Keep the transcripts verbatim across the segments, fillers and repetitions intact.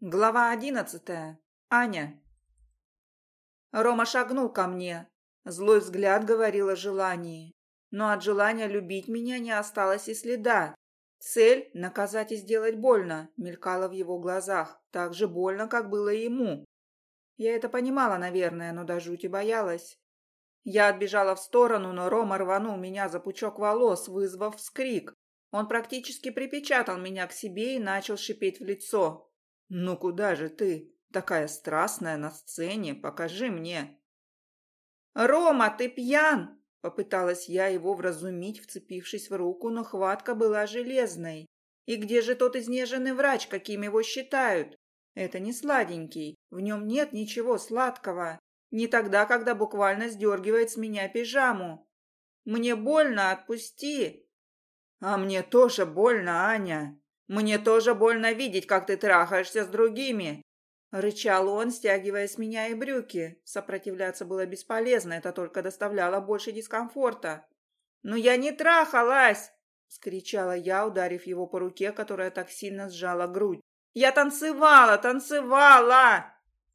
Глава одиннадцатая. Аня. Рома шагнул ко мне. Злой взгляд говорил о желании. Но от желания любить меня не осталось и следа. Цель – наказать и сделать больно, мелькала в его глазах. Так же больно, как было ему. Я это понимала, наверное, но до жути боялась. Я отбежала в сторону, но Рома рванул меня за пучок волос, вызвав вскрик. Он практически припечатал меня к себе и начал шипеть в лицо. «Ну куда же ты? Такая страстная на сцене, покажи мне!» «Рома, ты пьян!» – попыталась я его вразумить, вцепившись в руку, но хватка была железной. «И где же тот изнеженный врач, каким его считают? Это не сладенький, в нем нет ничего сладкого. Не тогда, когда буквально сдергивает с меня пижаму. Мне больно, отпусти!» «А мне тоже больно, Аня!» «Мне тоже больно видеть, как ты трахаешься с другими!» Рычал он, стягивая с меня и брюки. Сопротивляться было бесполезно, это только доставляло больше дискомфорта. «Но я не трахалась!» — скричала я, ударив его по руке, которая так сильно сжала грудь. «Я танцевала, танцевала!»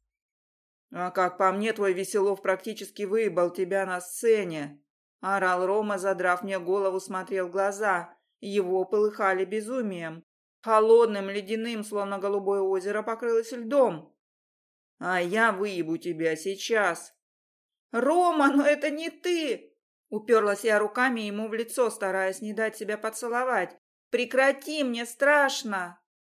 «А как по мне, твой Веселов практически выебал тебя на сцене!» Орал Рома, задрав мне голову, смотрел в глаза. Его полыхали безумием. Холодным, ледяным, словно голубое озеро, покрылось льдом. «А я выебу тебя сейчас!» «Рома, но это не ты!» Уперлась я руками ему в лицо, стараясь не дать себя поцеловать. «Прекрати, мне страшно!»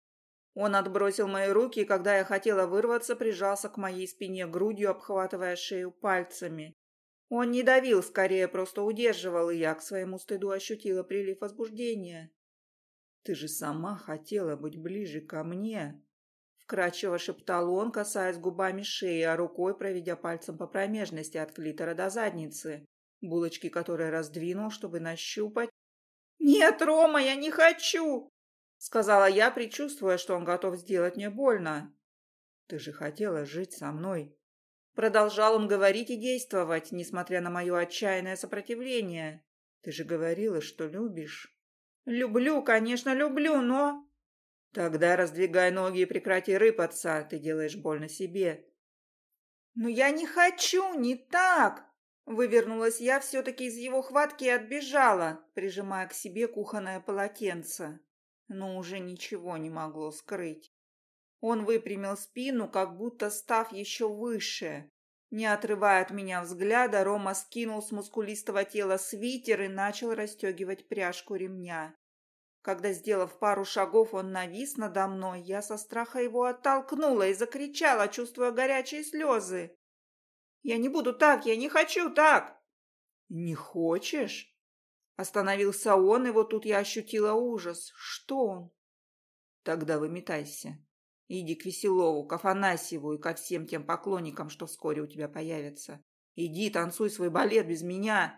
Он отбросил мои руки, и когда я хотела вырваться, прижался к моей спине грудью, обхватывая шею пальцами. Он не давил, скорее просто удерживал, и я к своему стыду ощутила прилив возбуждения. «Ты же сама хотела быть ближе ко мне!» Вкрадчиво шептал он, касаясь губами шеи, а рукой проведя пальцем по промежности от клитора до задницы, булочки которой раздвинул, чтобы нащупать. «Нет, Рома, я не хочу!» Сказала я, предчувствуя, что он готов сделать мне больно. «Ты же хотела жить со мной!» Продолжал он говорить и действовать, несмотря на мое отчаянное сопротивление. «Ты же говорила, что любишь!» «Люблю, конечно, люблю, но...» «Тогда раздвигай ноги и прекрати рыпаться, ты делаешь больно себе». «Но я не хочу, не так!» Вывернулась я все-таки из его хватки и отбежала, прижимая к себе кухонное полотенце. Но уже ничего не могло скрыть. Он выпрямил спину, как будто став еще выше. Не отрывая от меня взгляда, Рома скинул с мускулистого тела свитер и начал расстегивать пряжку ремня. Когда, сделав пару шагов, он навис надо мной, я со страха его оттолкнула и закричала, чувствуя горячие слезы. «Я не буду так, я не хочу так!» «Не хочешь?» Остановился он, и вот тут я ощутила ужас. Что он? «Тогда выметайся. Иди к Веселову, к Афанасьеву и ко всем тем поклонникам, что вскоре у тебя появятся. Иди, танцуй свой балет без меня!»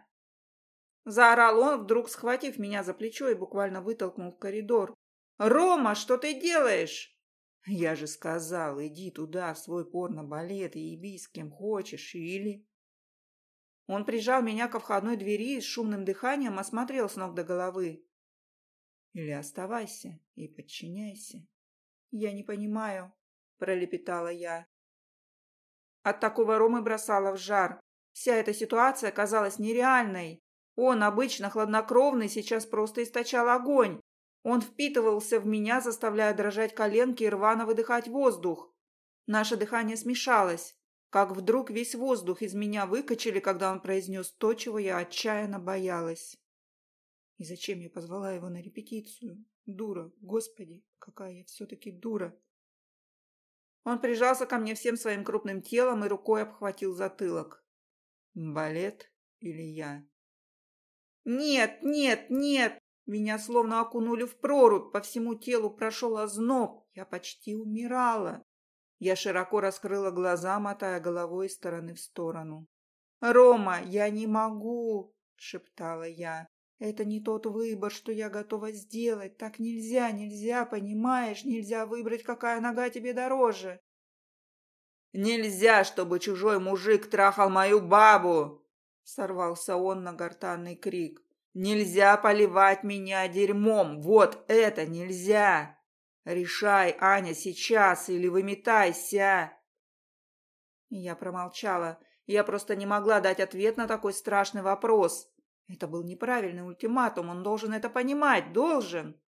Заорал он, вдруг схватив меня за плечо и буквально вытолкнул в коридор. «Рома, что ты делаешь?» «Я же сказал, иди туда, в свой порно-балет, и еби с кем хочешь, или...» Он прижал меня ко входной двери и с шумным дыханием осмотрел с ног до головы. «Или оставайся и подчиняйся». «Я не понимаю», — пролепетала я. От такого Ромы бросала в жар. Вся эта ситуация казалась нереальной. Он, обычно хладнокровный, сейчас просто источал огонь. Он впитывался в меня, заставляя дрожать коленки и рвано выдыхать воздух. Наше дыхание смешалось, как вдруг весь воздух из меня выкачали, когда он произнес то, чего я отчаянно боялась. И зачем я позвала его на репетицию? Дура, господи, какая я все-таки дура. Он прижался ко мне всем своим крупным телом и рукой обхватил затылок. «Балет или я?» «Нет, нет, нет!» Меня словно окунули в прорубь, по всему телу прошел озноб. Я почти умирала. Я широко раскрыла глаза, мотая головой из стороны в сторону. «Рома, я не могу!» — шептала я. «Это не тот выбор, что я готова сделать. Так нельзя, нельзя, понимаешь? Нельзя выбрать, какая нога тебе дороже!» «Нельзя, чтобы чужой мужик трахал мою бабу!» Сорвался он на гортанный крик. «Нельзя поливать меня дерьмом! Вот это нельзя!» Решай, Аня, сейчас или выметайся!» Я промолчала. Я просто не могла дать ответ на такой страшный вопрос. Это был неправильный ультиматум, он должен это понимать, должен.